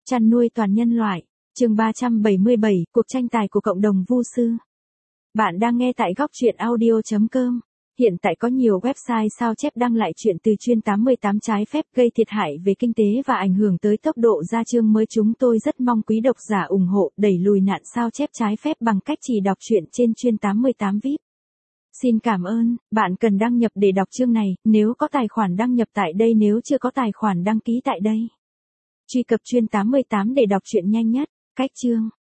Chăn nuôi toàn nhân loại, chương 377, cuộc tranh tài của cộng đồng vu sư. Bạn đang nghe tại góc truyện audio.com. Hiện tại có nhiều website sao chép đăng lại chuyện từ chuyên 88 trái phép gây thiệt hại về kinh tế và ảnh hưởng tới tốc độ ra chương mới. Chúng tôi rất mong quý độc giả ủng hộ đẩy lùi nạn sao chép trái phép bằng cách chỉ đọc truyện trên chuyên 88 VIP. Xin cảm ơn, bạn cần đăng nhập để đọc chương này, nếu có tài khoản đăng nhập tại đây, nếu chưa có tài khoản đăng ký tại đây. Truy cập chuyên 88 để đọc truyện nhanh nhất. Cách chương,